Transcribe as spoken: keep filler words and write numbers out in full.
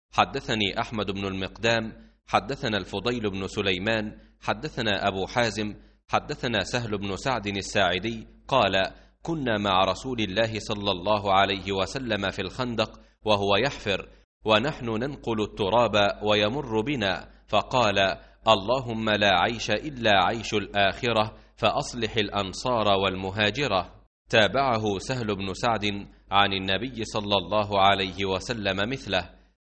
حدثني أحمد بن المقدام حدثنا الفضيل بن سليمان حدثنا أبو حازم حدثنا سهل بن سعد الساعدي قال: كنا مع رسول الله صلى الله عليه وسلم في الخندق وهو يحفر، ونحن ننقل التراب ويمر بنا، فقال: اللهم لا عيش إلا عيش الآخرة، فأصلح الأنصار والمهاجرة. تابعه سهل بن سعد عن النبي صلى الله عليه وسلم مثله.